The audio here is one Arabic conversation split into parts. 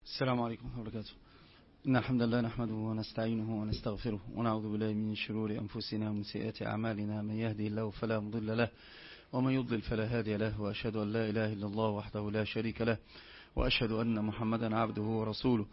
السلام عليكم ورحمة الله وبركاته. إن الحمد لله نحمده ونستعينه ونستغفره ونعوذ بالله من شرور أنفسنا ومن سيئات أعمالنا. من يهدي الله فلا مضل له ومن يضلل فلا هادي له، وأشهد أن لا إله إلا الله وحده لا شريك له، وأشهد أن محمدا عبده ورسوله.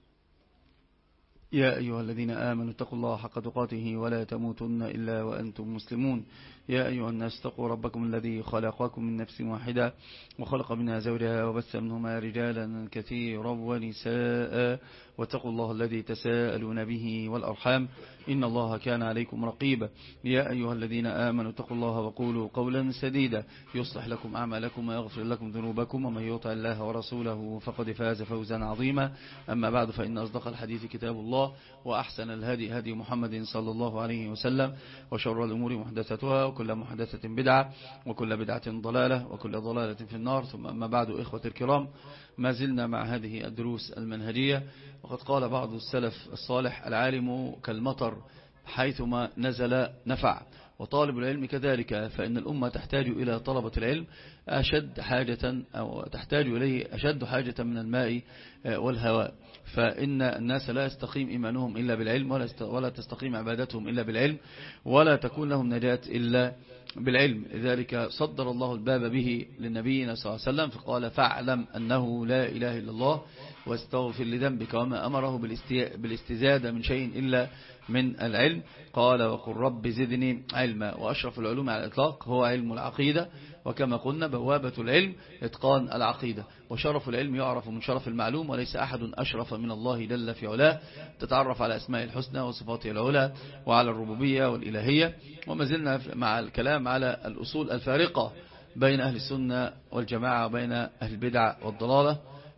يا أيها الذين آمنوا اتقوا الله حق تقاته ولا تموتن إلا وأنتم مسلمون. يا أيها الناس اتقوا ربكم الذي خلقكم من نفس واحدة وخلق منها زوجها وبث منهما رجالا كثيرا ونساء، واتقوا الله الذي تساءلون به والأرحام إن الله كان عليكم رقيبا. يا أيها الذين آمنوا اتقوا الله وقولوا قولا سديدا يصلح لكم أعمالكم ويغفر لكم ذنوبكم، ومن يطع الله ورسوله فقد فاز فوزا عظيما. أما بعد، فإن أصدق الحديث كتاب الله، وأحسن الهدي هدي محمد صلى الله عليه وسلم، وشر الأمور محدثتها، وكل محدثة بدعة، وكل بدعة ضلالة، وكل ضلالة في النار. ثم أما بعد، إخوة الكرام، ما زلنا مع هذه الدروس المنهجية. وقد قال بعض السلف الصالح: العالم كالمطر حيثما نزل نفع، وطالب العلم كذلك، فإن الأمة تحتاج إلى طلبة العلم أشد حاجة، أو تحتاج إليه أشد حاجة من الماء والهواء. فإن الناس لا يستقيم إيمانهم إلا بالعلم، ولا تستقيم عبادتهم إلا بالعلم، ولا تكون لهم نجاة إلا بالعلم. لذلك صدر الله الباب به للنبينا صلى الله عليه وسلم، فقال: فاعلم أنه لا إله إلا الله واستغفر لذنبك. وما أمره بالاستزادة من شيء إلا من العلم. قال: وقل رب زدني علما. وأشرف العلوم على الإطلاق هو علم العقيدة، وكما قلنا بوابة العلم إتقان العقيدة. وشرف العلم يعرف من شرف المعلوم، وليس أحد أشرف من الله جل في علاه. تتعرف على أسماء الحسنى وصفاته العلى، وعلى الربوبية والإلهية. وما زلنا مع الكلام على الأصول الفارقة بين أهل السنة والجماعة، وبين أهل البدع والضلالة،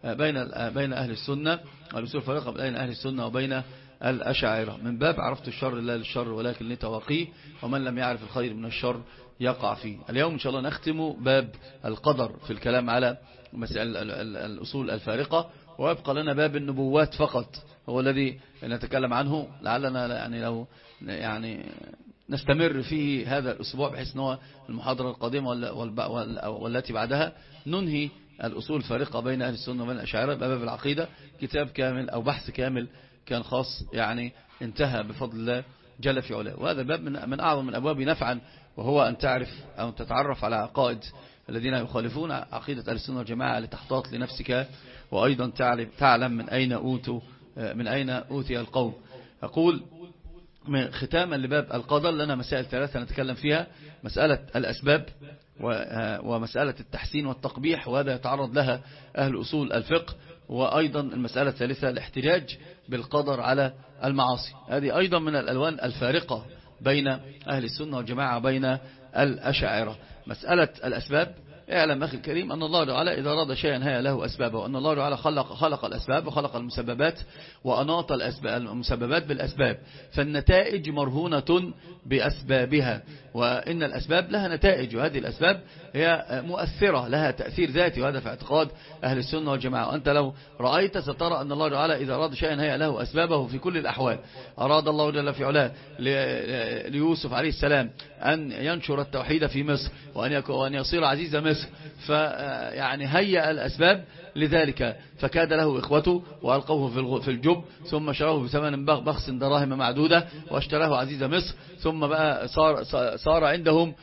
بين أهل السنة، الأصول الفارقة بين أهل السنة وبين الأشاعرة، من باب عرفت الشر لا للشر ولكن لتواقيه، ومن لم يعرف الخير من الشر يقع فيه. اليوم إن شاء الله نختم باب القدر في الكلام على مسائل الأصول الفارقة، ويبقى لنا باب النبوات فقط، هو الذي نتكلم عنه. لعلنا لو نستمر فيه هذا الأسبوع، بحيث أنه المحاضرة القادمة والتي بعدها ننهي الأصول الفارقة بين أهل السنة وبين الأشاعرة باب العقيدة. كتاب كامل أو بحث كامل كان خاص، انتهى بفضل الله جل في علاه. وهذا باب من أعظم الأبواب نفعا، وهو أن تعرف أو تتعرف على عقائد الذين يخالفون عقيدة أهل السنة والجماعة لتحتاط لنفسك، وأيضا تعلم من أين أوتي القوم. أقول ختاما لباب القدر لنا مسائل ثلاثة نتكلم فيها: مسألة الأسباب، ومسألة التحسين والتقبيح، وهذا يتعرض لها أهل أصول الفقه. وأيضا المسألة الثالثة الاحتجاج بالقدر على المعاصي. هذه أيضا من الألوان الفارقة بين أهل السنة والجماعة بين الأشاعرة. مسألة الأسباب: اعلم أخي الكريم أن الله تعالى إذا أراد شيئا هيا له أسبابه، وأن الله تعالى خلق الأسباب وخلق المسببات، وأناط المسببات بالأسباب، فالنتائج مرهونة بأسبابها. وإن الأسباب لها نتائج، وهذه الأسباب هي مؤثرة، لها تأثير ذاتي، وهذا في اعتقاد أهل السنة والجماعة. وأنت لو رأيت سترى أن الله تعالى إذا أراد شيئا هيا له أسبابه في كل الأحوال. أراد الله جل في علاه ليوسف عليه السلام أن ينشر التوحيد في مصر، وأن يصير عزيز مصر، هيأ الأسباب لذلك، فكاد له إخوته وألقوه في الجب، ثم شروه بثمن بخس دراهم معدودة، واشتراه عزيز مصر. ثم بقى صار عندهم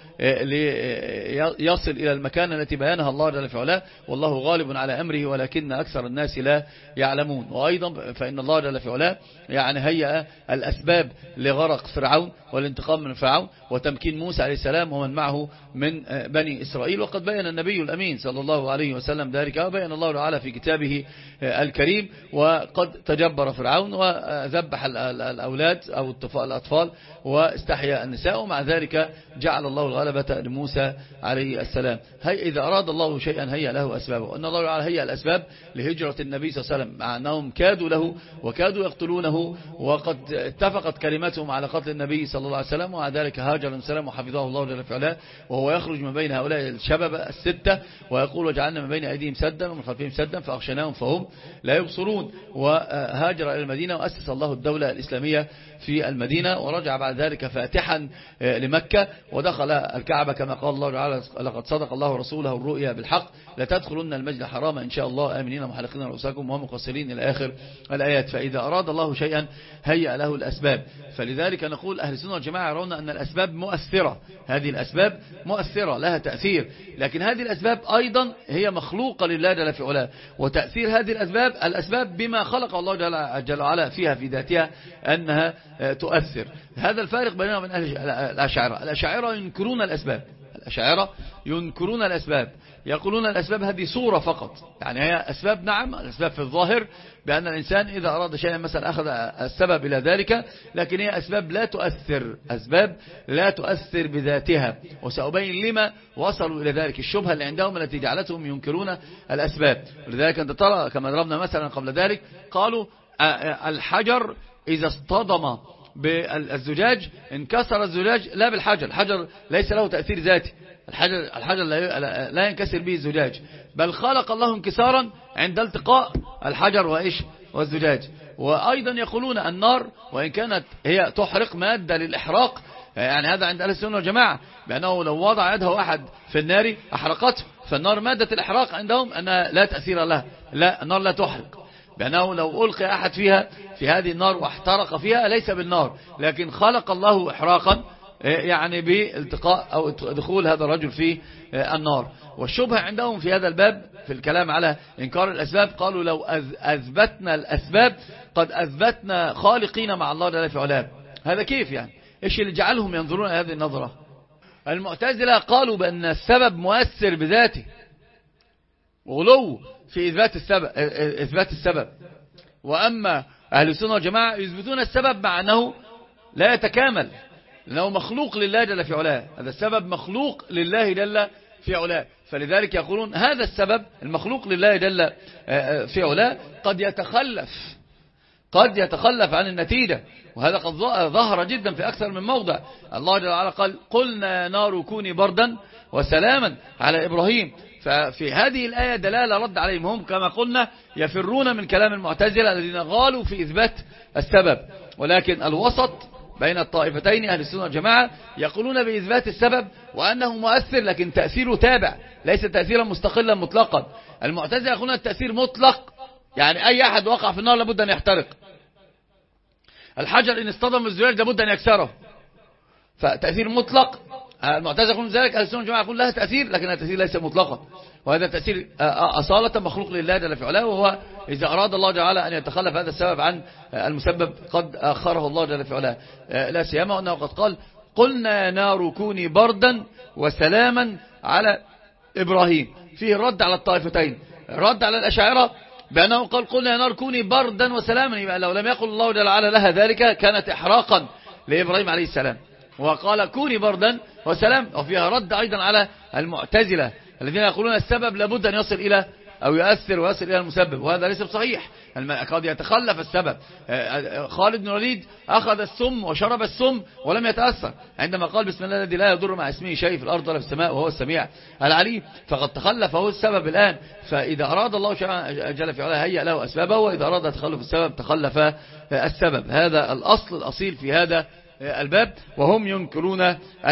ليصل إلى المكان التي بيانها الله جل في علاه، والله غالب على أمره ولكن أكثر الناس لا يعلمون. وأيضا فإن الله جل في علاه هيأ الأسباب لغرق فرعون والانتقام من فرعون، وتمكين موسى عليه السلام ومن معه من بني إسرائيل. وقد بين النبي الأمين صلى الله عليه وسلم ذلك، وبين الله تعالى في كتابه الكريم. وقد تجبر فرعون وذبح الأولاد أو الأطفال واستحيا النساء، ومع ذلك جعل الله الغلبة لموسى عليه السلام. إذا أراد الله شيئا هيا له أسبابه. أن الله تعالى هيا الأسباب لهجرة النبي صلى الله عليه وسلم، مع أنهم كادوا له وكادوا يقتلونه، وقد اتفقت كلمتهم على قتل النبي صلى الله عليه وسلم، ومع ذلك هاجر السلام وحفظه الله جل في علاه، وهو يخرج من بين هؤلاء الشباب الستة ويقول: وجعلنا من بين أيديهم سدا ومن خلفهم عليهم سدا فأغشيناهم فهم لا يبصرون. وهاجر إلى المدينة وأسس الله الدولة الإسلامية في المدينة، ورجع بعد ذلك فاتحا لمكة ودخل الكعبة كما قال الله تعالى لقد صدق الله رسوله الرؤيا بالحق لتدخلن المسجد الحرام إن شاء الله آمنين محلقين رؤوسكم ومقصرين إلى آخر الآيات. فإذا أراد الله شيئا هيأ له الأسباب. فلذلك نقول أهل السنة والجماعة يرون أن الأسباب مؤثرة، هذه الأسباب مؤثرة لها تأثير، لكن هذه الأسباب أيضا هي مخلوقة لله جل في علاه. وتأثير هذه الأسباب بما خلق الله جل وعلا فيها في ذاتها أنها تؤثر. هذا الفارق بيننا وبين أهل الأشاعرة. الأشاعرة ينكرون الأسباب، الأشاعرة ينكرون الأسباب، يقولون الأسباب هذه صورة فقط، يعني هي أسباب، نعم الأسباب في الظاهر بأن الإنسان إذا أراد شيئا مثلا أخذ السبب إلى ذلك، لكن هي أسباب لا تؤثر، أسباب لا تؤثر بذاتها. وسأبين لما وصلوا إلى ذلك، الشبهة اللي عندهم التي جعلتهم ينكرون الأسباب. ولذلك أنت ترى كما ضربنا مثلا قبل ذلك قالوا الحجر إذا اصطدم بالزجاج انكسر الزجاج لا بالحجر، الحجر ليس له تأثير ذاتي، الحجر لا ينكسر به الزجاج، بل خلق الله انكسارا عند التقاء الحجر وإيش والزجاج. وأيضا يقولون النار وإن كانت هي تحرق مادة للإحراق، يعني هذا عند أهل السنة والجماعة بأنه لو وضع يده أحد في النار أحرقته، فالنار مادة الإحراق عندهم أنها لا تأثير لها، لا النار لا تحرق، بأنه لو ألقي أحد فيها في هذه النار واحترق فيها ليس بالنار، لكن خلق الله إحراقا يعني بالتقاء أو دخول هذا الرجل في النار. والشبهة عندهم في هذا الباب في الكلام على إنكار الأسباب، قالوا لو أثبتنا الأسباب قد أثبتنا خالقين مع الله جل في علاه. هذا كيف يعني؟ إيش اللي جعلهم ينظرون هذه النظرة؟ المعتزلة قالوا بأن السبب مؤثر بذاته، وغلو في إثبات السبب. وأما أهل السنة والجماعة يثبتون السبب مع أنه لا يتكامل، لأنه مخلوق لله جل في علاه، هذا السبب مخلوق لله جل في علاه. فلذلك يقولون هذا السبب المخلوق لله جل في علاه قد يتخلف عن النتيجة، وهذا قد ظهر جدا في أكثر من موضع. الله جل وعلا قال قلنا نار كوني بردا وسلاما على إبراهيم. ففي هذه الآية دلالة رد عليهم، هم كما قلنا يفرون من كلام المعتزلة الذين غالوا في إثبات السبب. ولكن الوسط بين الطائفتين أهل السنة والجماعة يقولون بإثبات السبب وأنه مؤثر، لكن تأثيره تابع ليس تأثيرا مستقلا مطلقا. المعتزلة يقولون التأثير مطلق، يعني أي أحد وقع في النار لابد أن يحترق، الحجر إن اصطدم بالزجاج لابد أن يكسره، فتأثير مطلق. المعتزلة يقولون ذلك، أهل السنة والجماعة يقولون لها تأثير لكن التأثير ليس مطلقا، وهذا تأثير أصالة مخلوق لله جل في علاه، وهو إذا أراد الله جل وعلا أن يتخلف هذا السبب عن المسبب قد أخره الله جل في علاه. لا سيما أنه قد قال قلنا نار كوني بردا وسلاما على إبراهيم، فيه الرد على الطائفتين، الرد على الأشاعرة بأنه قال قلنا نار كوني بردا وسلاما، يبقى لو لم يقل الله جل وعلا لها ذلك كانت إحراقا لإبراهيم عليه السلام، وقال كوني بردا وسلام. وفيها رد أيضا على المعتزلة الذين يقولون السبب لابد أن يصل إلى أو يؤثر ويصل إلى المسبب، وهذا ليس بصحيح، قد يتخلف السبب. خالد بن الوليد أخذ السم وشرب السم ولم يتأثر عندما قال بسم الله الذي لا يضر مع اسمه شيء في الأرض ولا في السماء وهو السميع العليم، فقد تخلف هو السبب الآن. فإذا أراد الله جل في علاه هيأ له أسبابه، وإذا أراد تخلف السبب تخلف السبب. هذا الأصل الأصيل في هذا الباب. وهم ينكرون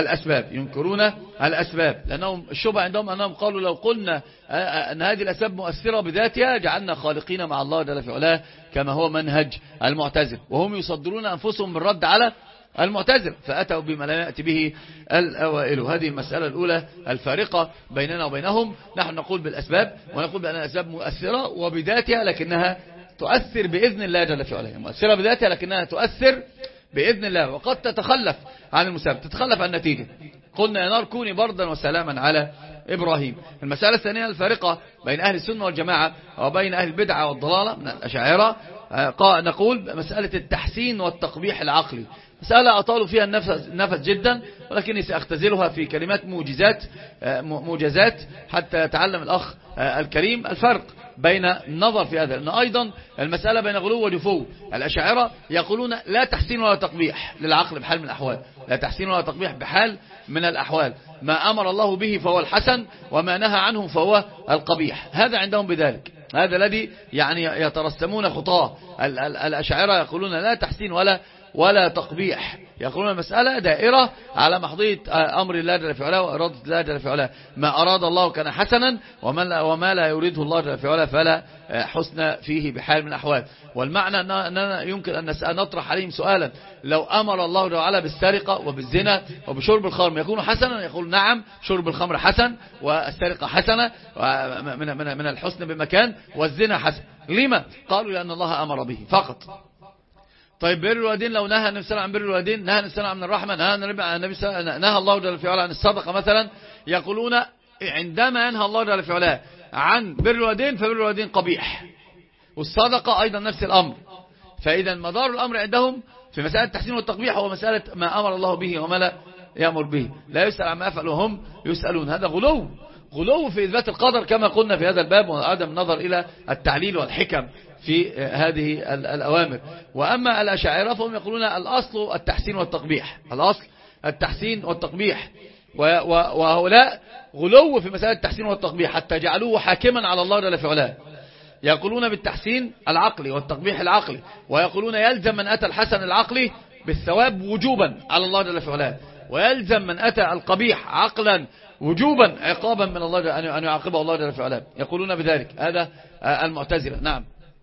الأسباب لأنهم الشبهة عندهم أنهم قالوا لو قلنا أن هذه الأسباب مؤثرة بذاتها جعلنا خالقين مع الله جل في علاه كما هو منهج المعتزلة، وهم يصدرون أنفسهم بالرد على المعتزلة، فأتوا بما لا يأتي به الأوائل. هذه المسألة الأولى الفارقة بيننا وبينهم. نحن نقول بالأسباب ونقول بأن الأسباب مؤثرة وبذاتها لكنها تؤثر بإذن الله جل في علاه، مؤثرة بذاتها لكنها تؤثر بإذن الله، وقد تتخلف عن المسبب، تتخلف عن النتيجة. قلنا يا نار كوني بردا وسلاما على إبراهيم. المسألة الثانية الفارقة بين أهل السنة والجماعة وبين أهل البدعة والضلالة من الأشاعرة، نقول مسألة التحسين والتقبيح العقلي، مسألة أطالوا فيها النفس جدا، ولكني سأختزلها في كلمات موجزات حتى يتعلم الأخ الكريم الفرق بين النظر في هذا، لأن أيضا المسألة بين غلو وجفو. الأشاعرة يقولون لا تحسين ولا تقبيح للعقل بحال من الأحوال، لا تحسين ولا تقبيح بحال من الأحوال، ما أمر الله به فهو الحسن وما نهى عنه فهو القبيح، هذا عندهم بذلك. هذا الذي يعني يترسمون خطاه. الأشاعرة يقولون لا تحسين ولا تقبيح، يقولون المسألة دائرة على محضية أمر الله جل في علاه وإرادة الله جل في علاه. ما أراد الله كان حسنا، وما لا يريده الله جل في علاه فلا حسن فيه بحال من الأحوال. والمعنى أننا يمكن أن نطرح عليهم سؤالا: لو أمر الله جل وعلا بالسرقة وبالزنا وبشرب الخمر يكون حسنا؟ يقول نعم، شرب الخمر حسن، والسرقة حسنة من الحسن بمكان، والزنا حسن. لما؟ قالوا لأن الله أمر به فقط. طيب بر الوالدين، لو نهى النبي صلى الله عليه وسلم عن بر الوالدين، نهى النبي صلى الله عليه وسلم عن الرحمة، نهى الله جل في علاه عن الصدقة مثلا، يقولون عندما ينهى الله جل في علاه عن بر الوالدين فبر الوالدين قبيح، والصدقة أيضا نفس الأمر. فإذا مدار الأمر عندهم في مسألة التحسين والتقبيح هو مسألة ما أمر الله به وما لا يأمر به، لا يسأل عما يفعل وهم يسألون. هذا غلو في إثبات القدر كما قلنا في هذا الباب، وعدم النظر إلى التعليل والحكم في هذه الأوامر. وأما الأشاعرة فهم يقولون الأصل التحسين والتقبيح، الأصل التحسين والتقبيح، وهؤلاء غلو في مسألة التحسين والتقبيح حتى جعلوه حاكما على الله جل في علاه. يقولون بالتحسين العقلي والتقبيح العقلي، ويقولون يلزم من أتى الحسن العقلي بالثواب وجوبا على الله جل في علاه، ويلزم من أتى القبيح عقلا وجوبا عقابا من الله أن يعاقبه الله جل في علاه. يقولون بذلك. هذا المعتزلة. نعم،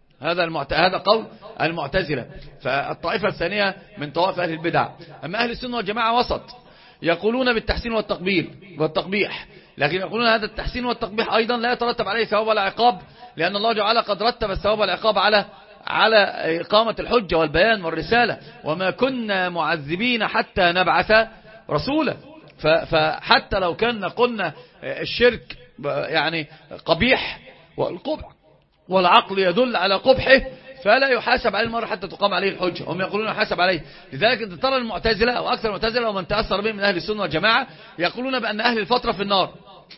هذا قول المعتزلة. فالطائفة الثانية من طوائف أهل البدع. أما أهل السنة والجماعة وسط، يقولون بالتحسين والتقبيح، لكن يقولون هذا التحسين والتقبيح أيضا لا يترتب عليه ثواب ولا عقاب، لأن الله جعل قد رتب الثواب والعقاب على إقامة الحجة والبيان والرسالة، وما كنا معذبين حتى نبعث رسولا. فحتى لو كنا قلنا الشرك يعني قبيح والقبح والعقل يدل على قبحه، فلا يحاسب عليه المرء حتى تقام عليه الحجة. هم يقولون يحاسب عليه. لذلك انت ترى المعتزلة أو أكثر المعتزلة ومن تأثر بهم من أهل السنة والجماعة يقولون بأن أهل الفترة في النار،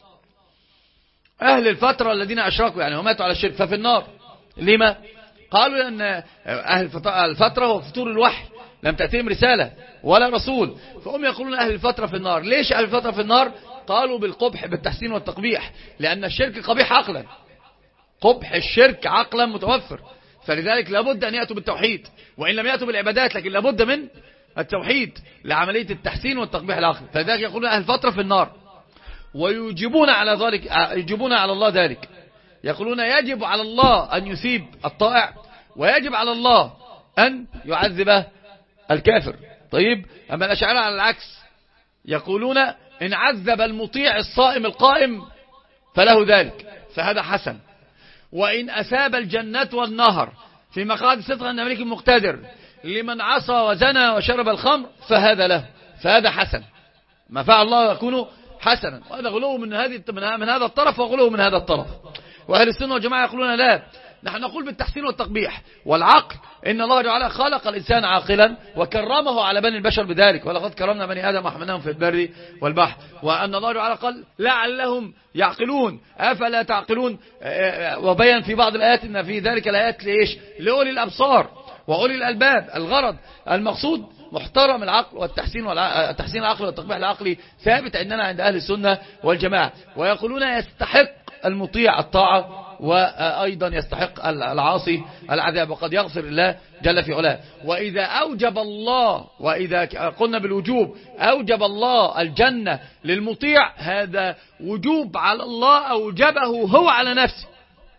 أهل الفترة الذين أشركوا يعني وماتوا على الشرك ففي النار. لما؟ قالوا لأن أهل الفترة هو فتور الوحي، لم تأتيهم رسالة ولا رسول، فهم يقولون أهل الفترة في النار. ليش أهل الفترة في النار؟ قالوا بالقبح بالتحسين والتقبيح، لأن الشرك قبيح عقلا، قبح الشرك عقلا متوفر، فلذلك لابد أن يأتوا بالتوحيد، وإن لم يأتوا بالعبادات لكن لابد من التوحيد لعملية التحسين والتقبيح العقلي. فلذلك يقولون أهل الفترة في النار، ويجيبون على ذلك، يجيبون على الله ذلك، يقولون يجب على الله أن يثيب الطائع، ويجب على الله أن يعذب الكافر. طيب، أما الأشاعرة على العكس يقولون إن عذب المطيع الصائم القائم فله ذلك فهذا حسن، وإن أثاب الجنة والنهر في مقعد صدق عند ملك مقتدر لمن عصى وزنى وشرب الخمر فهذا له، فهذا حسن، ما فعل الله يكون حسنا. وهذا غلو من هذا الطرف وغلو من هذا الطرف. وأهل السنة والجماعة يقولون لا، نحن نقول بالتحسين والتقبيح والعقل. إن الله تعالى خلق الإنسان عاقلا وكرمه على بني البشر بذلك، ولقد كرمنا بني آدم وحملناهم في البر والبحر. وأن الله تعالى قال لعلهم يعقلون أفلا تعقلون، وبين في بعض الآيات إن في ذلك الآيات لإيش؟ لأولي الأبصار وأولي الألباب. الغرض المقصود محترم العقل والتحسين التحسين العقلي والتقبيح العقلي ثابت عندنا عند أهل السنة والجماعة. ويقولون يستحق المطيع الطاعة، وأيضا يستحق العاصي العذاب، وقد يغفر الله جل في علاه. وإذا أوجب الله، وإذا قلنا بالوجوب أوجب الله الجنة للمطيع، هذا وجوب على الله أوجبه هو على نفسه،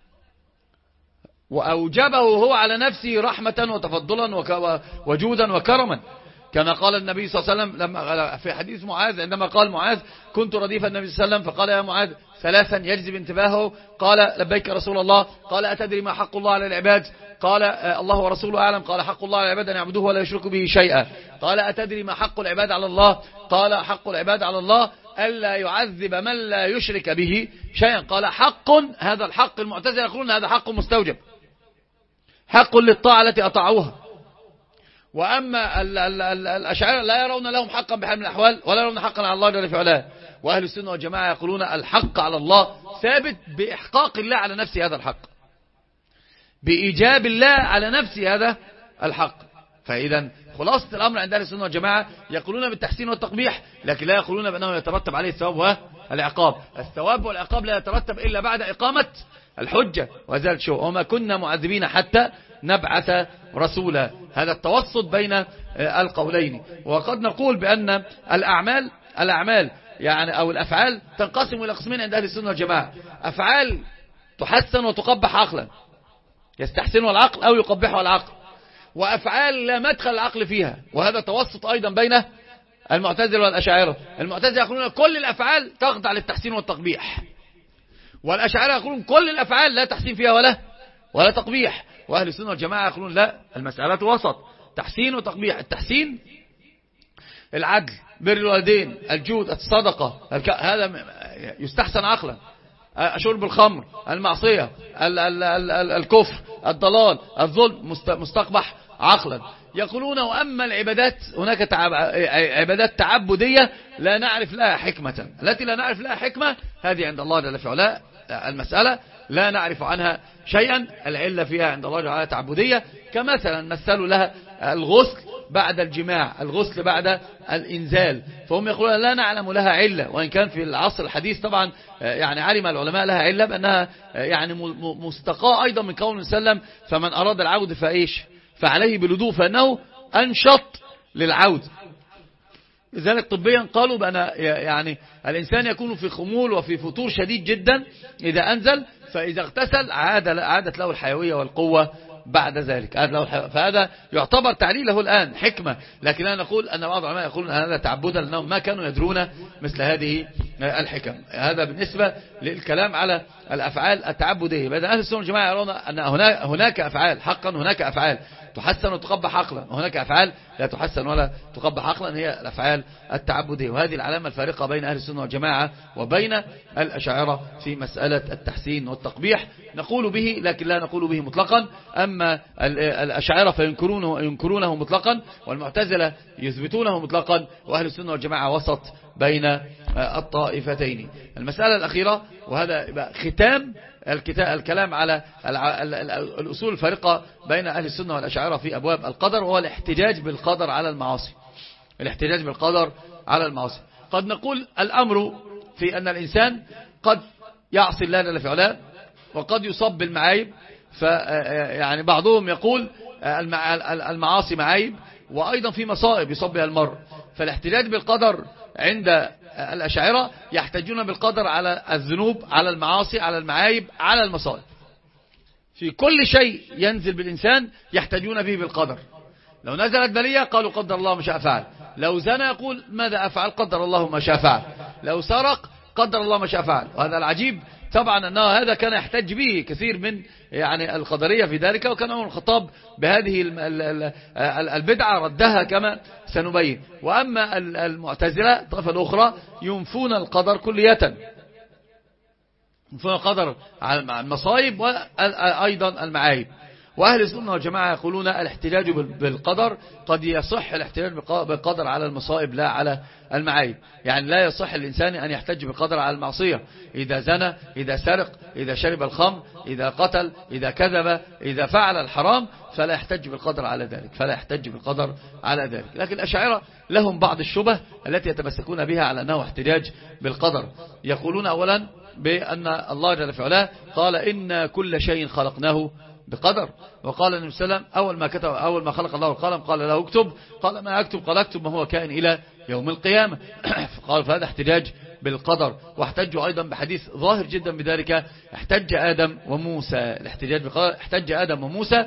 وأوجبه هو على نفسه رحمة وتفضلا وجودا وكرما، كما قال النبي صلى الله عليه وسلم لما في حديث معاذ، عندما قال معاذ كنت رديف النبي صلى الله عليه وسلم فقال يا معاذ ثلاثا يجذب انتباهه، قال لبيك رسول الله، قال أتدري ما حق الله على العباد؟ قال الله ورسوله أعلم. قال حق الله على العباد أن يعبدوه ولا يشركوا به شيئا. قال أتدري ما حق العباد على الله؟ قال حق العباد على الله ألا يعذب من لا يشرك به شيئا. قال حق، هذا الحق المعتزلة يقولون هذا حق مستوجب، حق للطاعة التي أطاعوها. وأما الأشاعرة لا يرون لهم حقا بحال من الأحوال، ولا يرون حقا على الله جل في علاه. وأهل السنة والجماعة يقولون الحق على الله ثابت بإحقاق الله على نفسه هذا الحق، بإيجاب الله على نفسه هذا الحق. فإذا خلاصة الأمر عند أهل السنة والجماعة يقولون بالتحسين والتقبيح، لكن لا يقولون بأنه يترتب عليه الثواب والعقاب. الثواب والعقاب لا يترتب إلا بعد إقامة الحجة وإزالة الشبهة، وما كنا معذبين حتى نبعث رسولا. هذا التوسط بين القولين. وقد نقول بأن الأعمال يعني أو الأفعال تنقسم إلى قسمين عند أهل السنة والجماعة: أفعال تحسن وتقبح عقلا، يستحسنها العقل أو يقبحها العقل، وأفعال لا مدخل العقل فيها. وهذا توسط أيضا بين المعتزلة والأشاعرة. المعتزلة يقولون كل الأفعال تخضع للتحسين والتقبيح، والأشاعرة يقولون كل الأفعال لا تحسين فيها ولا تقبيح. وأهل السنة والجماعة يقولون لا، المسألة وسط، تحسين وتقبيح. التحسين العدل، بر الوالدين، الجود، الصدقة، هذا يستحسن عقلا. شرب الخمر، المعصية، الكفر، الضلال، الظلم، مستقبح عقلا. يقولون وأما العبادات هناك عبادات تعبدية لا نعرف لها حكمة. التي لا نعرف لها حكمة هذه عند الله جل في علاه المسألة لا نعرف عنها شيئا، العلة فيها عند الله جل وعلا تعبدية. كمثلا مثلوا لها الغسل بعد الجماع، الغسل بعد الإنزال، فهم يقولون لا نعلم لها علة. وإن كان في العصر الحديث طبعا يعني علم العلماء لها علة بأنها يعني مستقاة أيضا من قول سلم: فمن أراد العود فعليه بالوضوء فإنه أنشط للعود. لذلك طبيا قالوا بأن يعني الإنسان يكون في خمول وفي فتور شديد جدا إذا أنزل، فإذا اغتسل عادت له الحيوية والقوة بعد ذلك. فهذا يعتبر تعليله الآن حكمة، لكن لا نقول أن بعض العلماء يقولون أن هذا تعبدا لأنهم ما كانوا يدرون مثل هذه الحكم. هذا بالنسبة للكلام على الأفعال التعبدية. بدأ أهل السنة والجماعة يرون أن هناك أفعال حقا، هناك أفعال تحسن وتقبح عقلا، وهناك أفعال لا تحسن ولا تقبح عقلا، هي الأفعال التعبدية. وهذه العلامة الفارقة بين أهل السنة والجماعة وبين الأشاعرة في مسألة التحسين والتقبيح. نقول به لكن لا نقول به مطلقا. أما الأشاعرة فينكرونه مطلقا، والمعتزلة يثبتونه مطلقا، وأهل السنة والجماعة وسط بين الطائفتين. المسألة الأخيرة وهذا ختام الكلام على الأصول الفارقة بين أهل السنة والأشاعرة في أبواب القدر، وهو الاحتجاج بالقدر على المعاصي. الاحتجاج بالقدر على المعاصي. قد نقول الأمر في أن الإنسان قد يعصي الله جل في علاه وقد يصاب بالمعايب. يعني بعضهم يقول المعاصي معايب، وأيضا في مصائب يصاب بها المرء. فالاحتجاج بالقدر عند الأشاعرة يحتجون بالقدر على الذنوب، على المعاصي، على المعايب، على المصائب. في كل شيء ينزل بالإنسان يحتجون به بالقدر. لو نزلت بلية قالوا قدر الله ما شاء فعل. لو زنى يقول ماذا أفعل؟ قدر الله ما شاء فعل. لو سرق قدر الله ما شاء فعل. وهذا العجيب طبعا أنه هذا كان يحتج به كثير من يعني القدرية في ذلك، وكان عمر الخطاب بهذه البدعة ردها كما سنبين. وأما المعتزلة الطائفة الأخرى ينفون القدر كلية، ينفون القدر على المصائب وأيضا المعايب. وأهل السنة والجماعة يقولون الاحتجاج بالقدر قد يصح الاحتجاج بالقدر على المصائب لا على المعايب. يعني لا يصح الإنسان أن يحتج بالقدر على المعصية. إذا زنى، إذا سرق، إذا شرب الخمر، إذا قتل، إذا كذب، إذا فعل الحرام، فلا يحتج بالقدر على ذلك، فلا يحتج بالقدر على ذلك. لكن الأشاعرة لهم بعض الشبه التي يتمسكون بها على أنه احتجاج بالقدر. يقولون أولا بأن الله جل في علاه قال إن كل شيء خلقناه بقدر. وقال النبي صلى الله عليه وسلم أول ما خلق الله القلم قال له اكتب، قال ما أكتب؟ قال اكتب ما هو كائن إلى يوم القيامة. فقال فهذا احتجاج بالقدر. واحتجوا أيضا بحديث ظاهر جدا بذلك، احتج آدم وموسى. الاحتجاج بالقدر، احتج آدم وموسى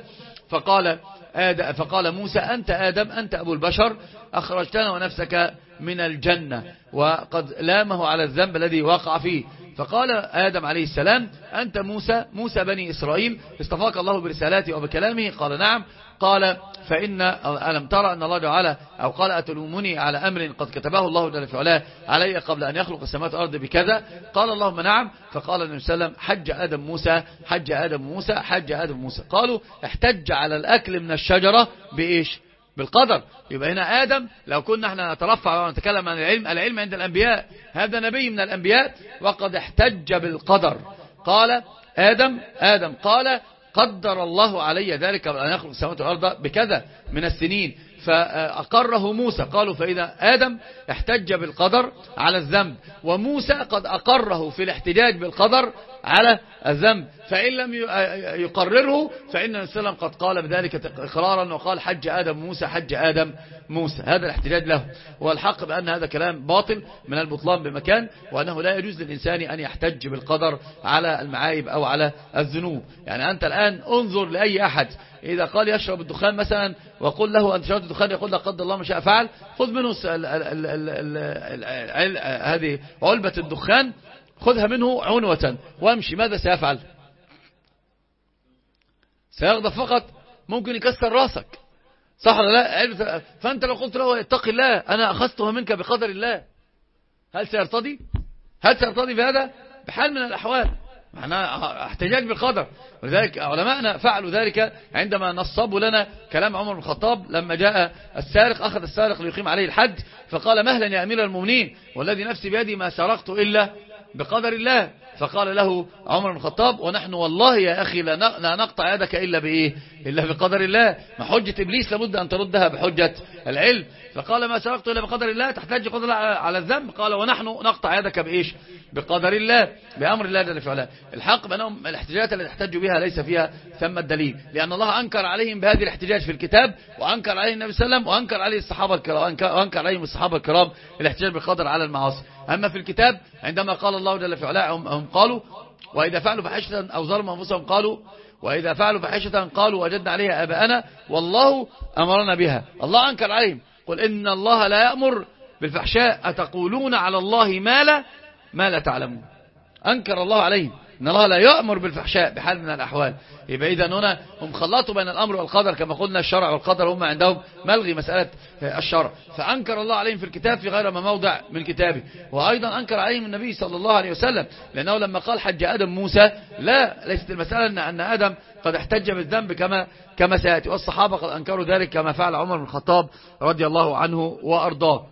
فقال موسى أنت آدم أنت أبو البشر أخرجتنا ونفسك من الجنة، وقد لامه على الذنب الذي وقع فيه. فقال آدم عليه السلام أنت موسى بني إسرائيل اصطفاك الله برسالاته وبكلامه؟ قال نعم. قال فإن ألم ترى أن الله جعل أو قال أتلومني على أمر قد كتبه الله جل في علاه علي قبل أن يخلق السماوات والأرض بكذا؟ قال اللهم نعم. فقال النبي صلى الله عليه وسلم حج آدم موسى. قالوا احتج على الأكل من الشجرة بإيش؟ بالقدر. يبقى هنا آدم لو كنا احنا نترفع ونتكلم عن العلم عند الأنبياء، هذا نبي من الأنبياء وقد احتج بالقدر. قال آدم قال قدر الله علي ذلك قبل أن يخلق السماوات والأرض بكذا من السنين، فأقره موسى. قالوا فإذا آدم احتج بالقدر على الذنب، وموسى قد أقره في الاحتجاج بالقدر على الذنب، فإن لم يقرره فإن النبي صلى الله عليه وسلم قد قال بذلك إقرارا وقال حج آدم موسى حج آدم موسى. هذا الاحتجاج له، والحق بأن هذا كلام باطل من البطلان بمكان، وأنه لا يجوز للإنسان أن يحتج بالقدر على المعايب أو على الذنوب. يعني أنت الآن انظر لأي أحد إذا قال يشرب الدخان مثلا وقل له أنت شربت الدخان، يقول لا قدر الله ما شاء فعل، خذ منه هذه علبة الدخان، خذها منه عنوة وامشي، ماذا سيفعل؟ سيغضب فقط، ممكن يكسر راسك، صح ولا لا؟ فأنت لو قلت له اتق الله أنا أخذتها منك بقدر الله، هل سيرتضي؟ هل سيرتضي بهذا؟ بحال من الأحوال معناه احتجاج بالقدر. ولذلك علماءنا فعلوا ذلك عندما نصبوا لنا كلام عمر بن الخطاب لما جاء السارق، أخذ السارق ليقيم عليه الحد، فقال مهلا يا أمير المؤمنين والذي نفسي بيدي ما سرقت إلا بقدر الله. فقال له عمر بن الخطاب ونحن والله يا أخي لا نقطع يدك إلا بإيه؟ إلا بقدر الله. ما حجة إبليس لابد أن تردها بحجة العلم. فقال ما سرقت إلا بقدر الله، تحتاج قدر على الذنب؟ قال ونحن نقطع يدك بإيش؟ بقدر الله، بأمر الله جل وعلا. الحق بأنهم الاحتجاجات التي احتجوا بها ليس فيها ثم الدليل، لأن الله أنكر عليهم بهذه الاحتجاج في الكتاب، وأنكر عليه النبي صلى الله عليه وسلم، وأنكر عليه الصحابة الكرام، وأنكر عليهم الصحابة الكرام الاحتجاج بالقدر على المعاصي. أما في الكتاب عندما قال الله جل وعلا هم قالوا وإذا فعلوا فحشة أو ظلموا أنفسهم قالوا وإذا فعلوا فحشة قالوا وجدنا عليها آباءنا والله أمرنا بها. الله أنكر عليهم، قل إن الله لا يأمر بالفحشاء أتقولون على الله ما لا تعلمون. أنكر الله عليهم إن الله لا يأمر بالفحشاء بحال من الأحوال. يبقى إذن هنا هم خلطوا بين الأمر والقدر، كما قلنا الشرع والقدر هم عندهم ملغي مسألة الشرع. فأنكر الله عليهم في الكتاب في غير ما موضع من كتابه، وأيضا أنكر عليهم النبي صلى الله عليه وسلم، لأنه لما قال حج آدم موسى ليست المسألة أن آدم قد احتج بالذنب كما سيأتي، والصحابة قد أنكروا ذلك كما فعل عمر بن الخطاب رضي الله عنه وأرضاه.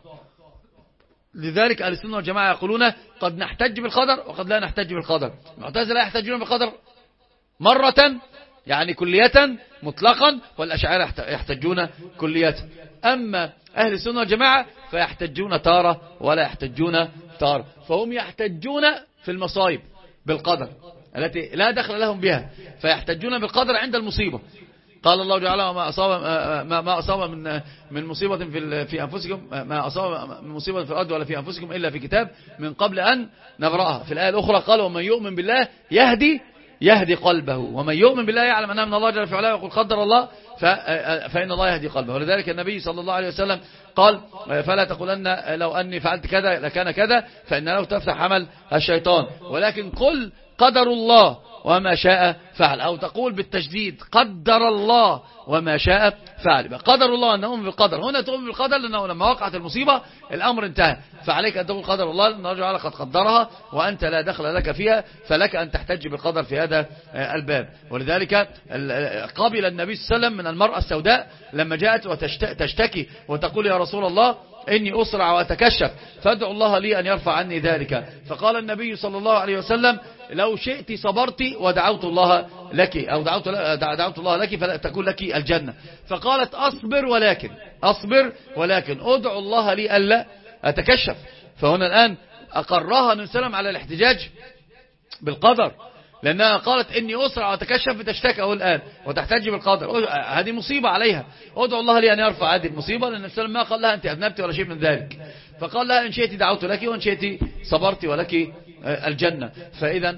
لذلك أهل السنة والجماعة يقولون قد نحتج بالقدر وقد لا نحتج بالقدر. المعتزلة يحتجون بالقدر مرة يعني كلية مطلقا، والأشاعرة يحتجون كلية. أما أهل السنة والجماعة فيحتجون تارة ولا يحتجون تارة، فهم يحتجون في المصائب بالقدر التي لا دخل لهم بها، فيحتجون بالقدر عند المصيبة. قال الله تعالى ما أصاب من مصيبة في أنفسكم، ما أصاب من مصيبة في الأرض ولا في أنفسكم إلا في كتاب من قبل أن نبرأها. في الآية الأخرى قال ومن يؤمن بالله يهدي قلبه، ومن يؤمن بالله يعلم أنها من الله جل وعلا ويقول قدر الله فإن الله يهدي قلبه. ولذلك النبي صلى الله عليه وسلم قال فلا تقولن لو أني فعلت كذا لكان كذا، فإن له تفتح عمل الشيطان، ولكن قل قدر الله وما شاء فعل، أو تقول بالتشديد قدر الله وما شاء فعل. يبقى قدر الله أن نؤمن بالقدر، هنا تؤمن بالقدر لأنه لما وقعت المصيبة الأمر انتهى، فعليك أن تقول قدر الله لأن الله تعالى قد قدرها وأنت لا دخل لك فيها، فلك أن تحتج بالقدر في هذا الباب. ولذلك قبل النبي صلى الله عليه وسلم من المرأة السوداء لما جاءت وتشتكي وتقول يا رسول الله إني أسرع وأتكشف فادعوا الله لي أن يرفع عني ذلك. فقال النبي صلى الله عليه وسلم لو شئت صبرت ودعوت الله لك، أو دعوت الله لك فتكون لك الجنة. فقالت أصبر ولكن أدعو الله لي ألا أتكشف. فهنا الآن أقرها النبي صلى الله عليه وسلم على الاحتجاج بالقدر، لأنها قالت إني أسرع وتكشف تشتكي الآن وتحتج بالقدر، هذه مصيبة عليها، أدعو الله لي أن يرفع هذه المصيبة، لأن النبي ما قال لها أنت أذنبت ولا شيء من ذلك، فقال لها إن شئت دعوت لك وإن شئت صبرت ولك الجنة. فإذا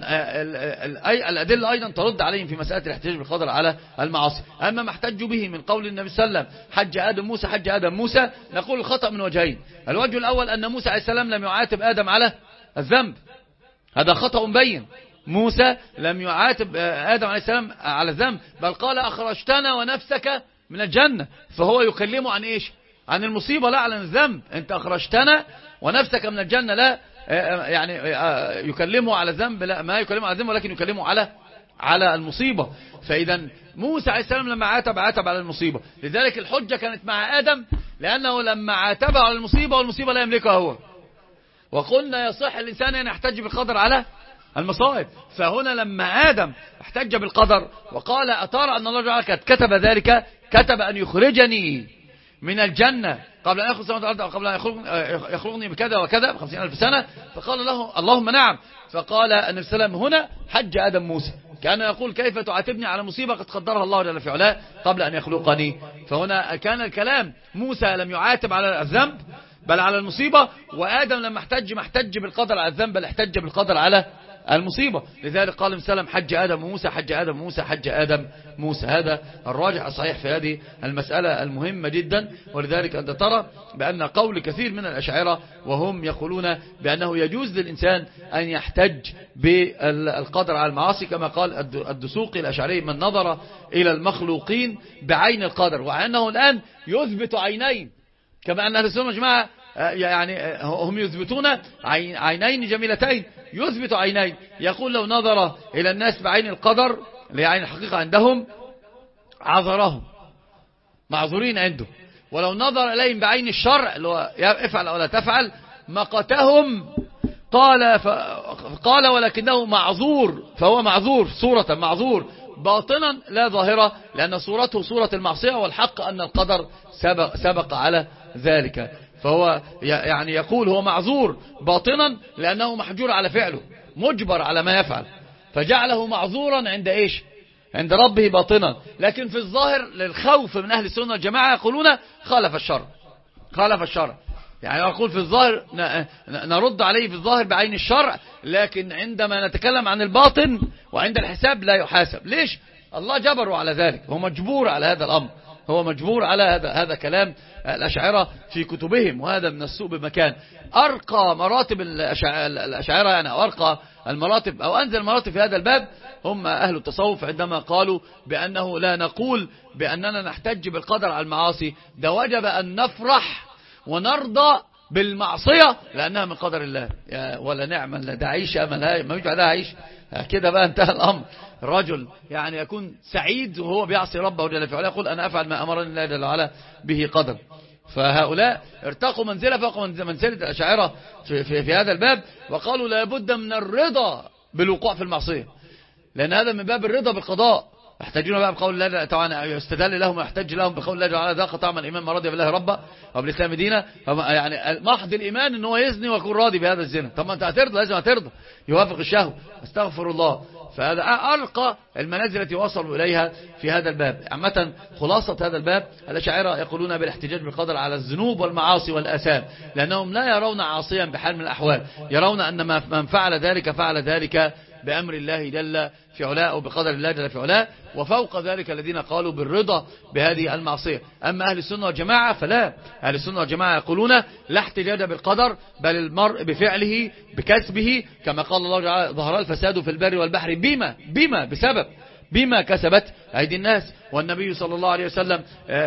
الأدلة أيضا ترد عليهم في مسألة الاحتجاج بالقدر على المعاصي. أما ما احتجوا به من قول النبي صلى الله عليه وسلم حج آدم موسى، نقول الخطأ من وجهين. الوجه الأول أن موسى عليه السلام لم يعاتب آدم على الذنب، هذا خطأ بين. موسى لم يعاتب آدم عليه السلام على الذنب، بل قال أخرجتنا ونفسك من الجنة، فهو يكلمه عن إيش؟ عن المصيبة لا عن الذنب. أنت أخرجتنا ونفسك من الجنة، لا يعني يكلمه على الذنب، لا ما يكلمه على الذنب ولكن يكلمه على المصيبة. فإذا موسى عليه السلام لما عاتب على المصيبة، لذلك الحجة كانت مع آدم، لأنه لما عاتبه على المصيبة والمصيبة لا يملكها هو. وقلنا يصح الإنسان أن يحتج بالقدر على المصائب، فهنا لما آدم احتج بالقدر وقال أترى أن الله تعالى كتب ذلك، كتب أن يخرجني من الجنة قبل أن يخلق السماوات والأرض، قبل أن يخلقني بكذا وكذا ب50,000 سنة؟ فقال له اللهم نعم. فقال النبي صلى الله عليه وسلم هنا حج آدم موسى، كان يقول كيف تعاتبني على مصيبة قد قدرها الله جل في علاه قبل أن يخلقني. فهنا كان الكلام موسى لم يعاتب على الذنب بل على المصيبة، وآدم لما احتج ما احتج بالقدر على الذنب بل احتج بالقدر على المصيبة. لذلك قال النبي صلى الله عليه وسلم حج آدم موسى، حج آدم موسى، حج آدم موسى. هذا الراجح الصحيح في هذه المسألة المهمة جدا. ولذلك أنت ترى بأن قول كثير من الأشاعرة وهم يقولون بأنه يجوز للإنسان أن يحتج بالقدر على المعاصي، كما قال الدسوقي الأشعري من نظر إلى المخلوقين بعين القدر، وأنه الآن يثبت عينين، كما أن أهل السنة والجماعة يعني هم يثبتون عينين جميلتين، يثبت عينين. يقول لو نظر إلى الناس بعين القدر لعين الحقيقة عندهم عذرهم، معذورين عنده، ولو نظر إليهم بعين الشرع اللي هو افعل أو لا تفعل مقتهم. قال ولكنه معذور، فهو معذور صورة، معذور باطنا لا ظاهرة، لأن صورته صورة المعصية، والحق أن القدر سبق على ذلك. فهو يعني يقول هو معذور باطنا لأنه محجور على فعله، مجبر على ما يفعل، فجعله معذورا عند إيش؟ عند ربه باطنا. لكن في الظاهر للخوف من أهل السنة والجماعة يقولون خالف الشرع، خالف الشرع. يعني يقول في الظاهر نرد عليه في الظاهر بعين الشرع، لكن عندما نتكلم عن الباطن وعند الحساب لا يحاسب. ليش؟ الله جبره على ذلك، هو مجبور على هذا الأمر، هو مجبور على هذا كلام الأشاعرة في كتبهم، وهذا من السوء بمكان. أرقى مراتب الأشاعرة يعني، أو أرقى المراتب أو أنزل المراتب في هذا الباب هم أهل التصوف، عندما قالوا بأنه لا نقول بأننا نحتج بالقدر على المعاصي، ده وجب أن نفرح ونرضى بالمعصية لأنها من قدر الله. ولا نعمل ده عيش أمل، ما يجب عليها عيش كده بقى، انتهى الأمر. الرجل يعني يكون سعيد وهو بيعصي ربه جل في علاه، يقول أنا أفعل ما أمرني الله جل وعلا به قدر. فهؤلاء ارتقوا منزلة فوق منزلة الأشاعرة في هذا الباب، وقالوا لا بد من الرضا بالوقوع في المعصية، لأن هذا من باب الرضا بالقضاء. يحتاجون بقى بقول الله طبعا، يستدل لهم ويحتج لهم بقول الله تعالى ذاق طعم الإيمان ما رضي بالله ربا وبالإسلام دينا. يعني محض الإيمان ان هو يزني ويكون راضي بهذا الزنا. طب ما انت هترضى، لازم هترضى، يوافق الشهوة، استغفر الله. فهذا أرقى المنازل التي وصلوا إليها في هذا الباب. عامة خلاصة هذا الباب، الأشاعرة يقولون بالاحتجاج بالقدر على الذنوب والمعاصي والآثام، لأنهم لا يرون عاصيا بحال من الأحوال، يرون أن من فعل ذلك فعل ذلك بأمر الله جل في علاه وبقدر الله جل في علاه. وفوق ذلك الذين قالوا بالرضا بهذه المعصية. أما أهل السنة والجماعة فلا، أهل السنة والجماعة يقولون لا احتجاج بالقدر، بل المرء بفعله بكسبه، كما قال الله تعالى ظهر الفساد في البر والبحر بسبب بما كسبت أيدي الناس. والنبي صلى الله عليه وسلم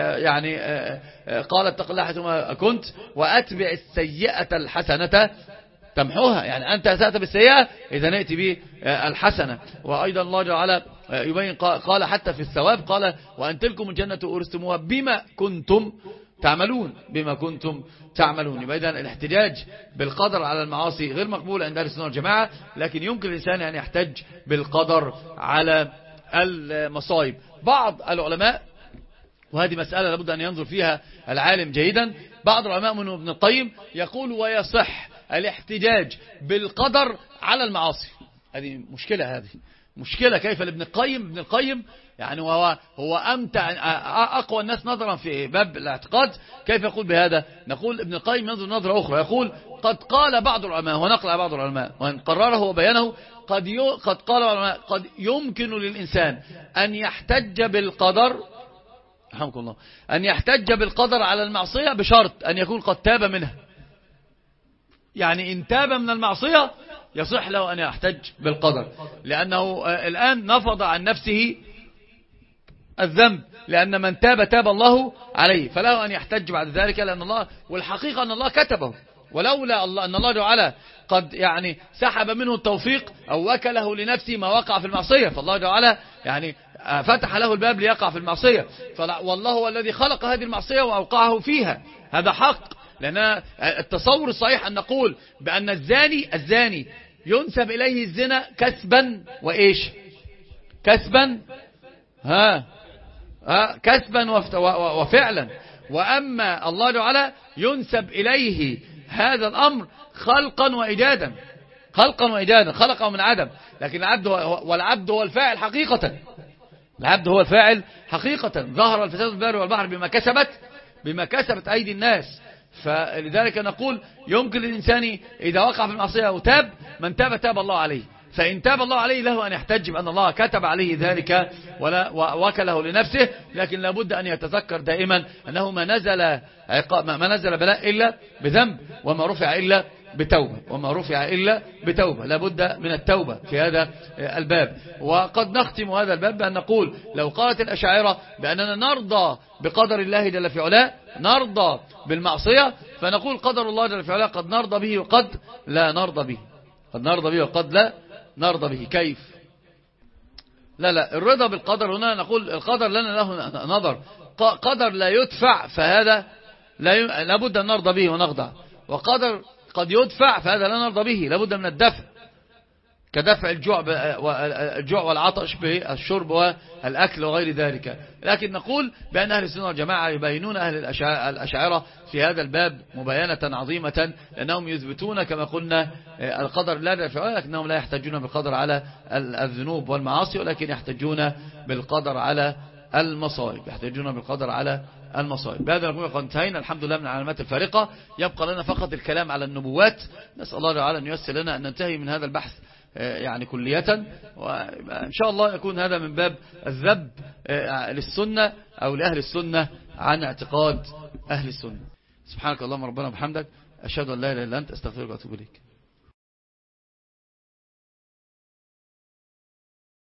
قال اتق الله حيثما كنت وأتبع السيئة الحسنة تمحوها، يعني أنت أسأت بالسيئة إذا نأتي به الحسنة. وأيضا الله تعالى يبين قال حتى في الثواب، قال وأن تلكم الجنة أورثتموها بما كنتم تعملون، بما كنتم تعملون. يبقى إذن الاحتجاج بالقدر على المعاصي غير مقبول عند أهل السنة والجماعة، لكن يمكن الإنسان أن يحتج بالقدر على المصائب. بعض العلماء، وهذه مسألة لابد أن ينظر فيها العالم جيدا، بعض العلماء من ابن القيم يقول ويصح الاحتجاج بالقدر على المعاصي. هذه مشكلة، هذه مشكلة. كيف لابن القيم؟ ابن القيم يعني هو أمتع أقوى الناس نظرا في باب الاعتقاد. كيف يقول بهذا؟ نقول ابن القيم ينظر نظرة أخرى، يقول قد قال بعض العلماء، ونقل على بعض العلماء وإن قرره وبيانه، قد قال العلماء قد يمكن للإنسان أن يحتج بالقدر، رحمكم الله، أن يحتج بالقدر على المعصية بشرط أن يكون قد تاب منها. يعني إن تاب من المعصية يصح له أن يحتج بالقدر، لأنه الآن نفض عن نفسه الذنب، لأن من تاب تاب الله عليه، فله أن يحتج بعد ذلك، لأن الله، والحقيقة أن الله كتبه، ولولا الله أن الله تعالى قد يعني سحب منه التوفيق أو وكله لنفسه ما وقع في المعصية، فالله تعالى يعني فتح له الباب ليقع في المعصية. والله هو الذي خلق هذه المعصية وأوقعه فيها، هذا حق. لأن التصور الصحيح أن نقول بأن الزاني ينسب إليه الزنا كسبا وإيش؟ كسبا كسبا وفعلا، وأما الله تعالى ينسب إليه هذا الأمر خلقا وإيجادا، خلقا وإيجادا، خلقه من عدم. لكن والعبد هو الفاعل حقيقة، العبد هو الفاعل حقيقة. ظهر الفساد في البر والبحر بما كسبت أيدي الناس. فلذلك نقول يمكن للإنسان إذا وقع في المعصية وتاب، من تاب تاب الله عليه. فإن تاب الله عليه له أن يحتج بأن الله كتب عليه ذلك ووكله لنفسه، لكن لابد أن يتذكر دائما أنه ما نزل بلاء إلا بذنب، وما رفع إلا بتوبة، وما رفع إلا بتوبة. لابد من التوبة في هذا الباب. وقد نختم هذا الباب بأن نقول لو قالت الأشاعرة بأننا نرضى بقدر الله جل في علاه، نرضى بالمعصية، فنقول قدر الله جل في علاه قد نرضى به وقد لا نرضى به، قد نرضى به وقد لا نرضى به. كيف؟ لا الرضا بالقدر هنا نقول القدر لنا له نظر. قدر لا يدفع فهذا لابد أن نرضى به ونخضع، وقدر قد يدفع فهذا لا نرضى به، لابد من الدفع، كدفع الجوع والعطش بالشرب والأكل وغير ذلك. لكن نقول بأن أهل السنة والجماعة يبينون أهل الأشاعرة في هذا الباب مباينة عظيمة، لأنهم يثبتون كما قلنا القدر لا دافع، لكنهم لا يحتاجون بالقدر على الذنوب والمعاصي، ولكن يحتاجون بالقدر على المصائب، يحتاجون بالقدر على المصائب. بهذا نقول قد انتهينا الحمد لله من العلامات الفارقة. يبقى لنا فقط الكلام على النبوات. نسأل الله تعالى أن ييسر لنا أن ننتهي من هذا البحث يعني كلية، وإن شاء الله يكون هذا من باب الذب للسنة أو لأهل السنة عن اعتقاد أهل السنة. سبحانك اللهم ربنا وبحمدك، أشهد أن لا إله إلا أنت، أستغفرك وأتوب إليك.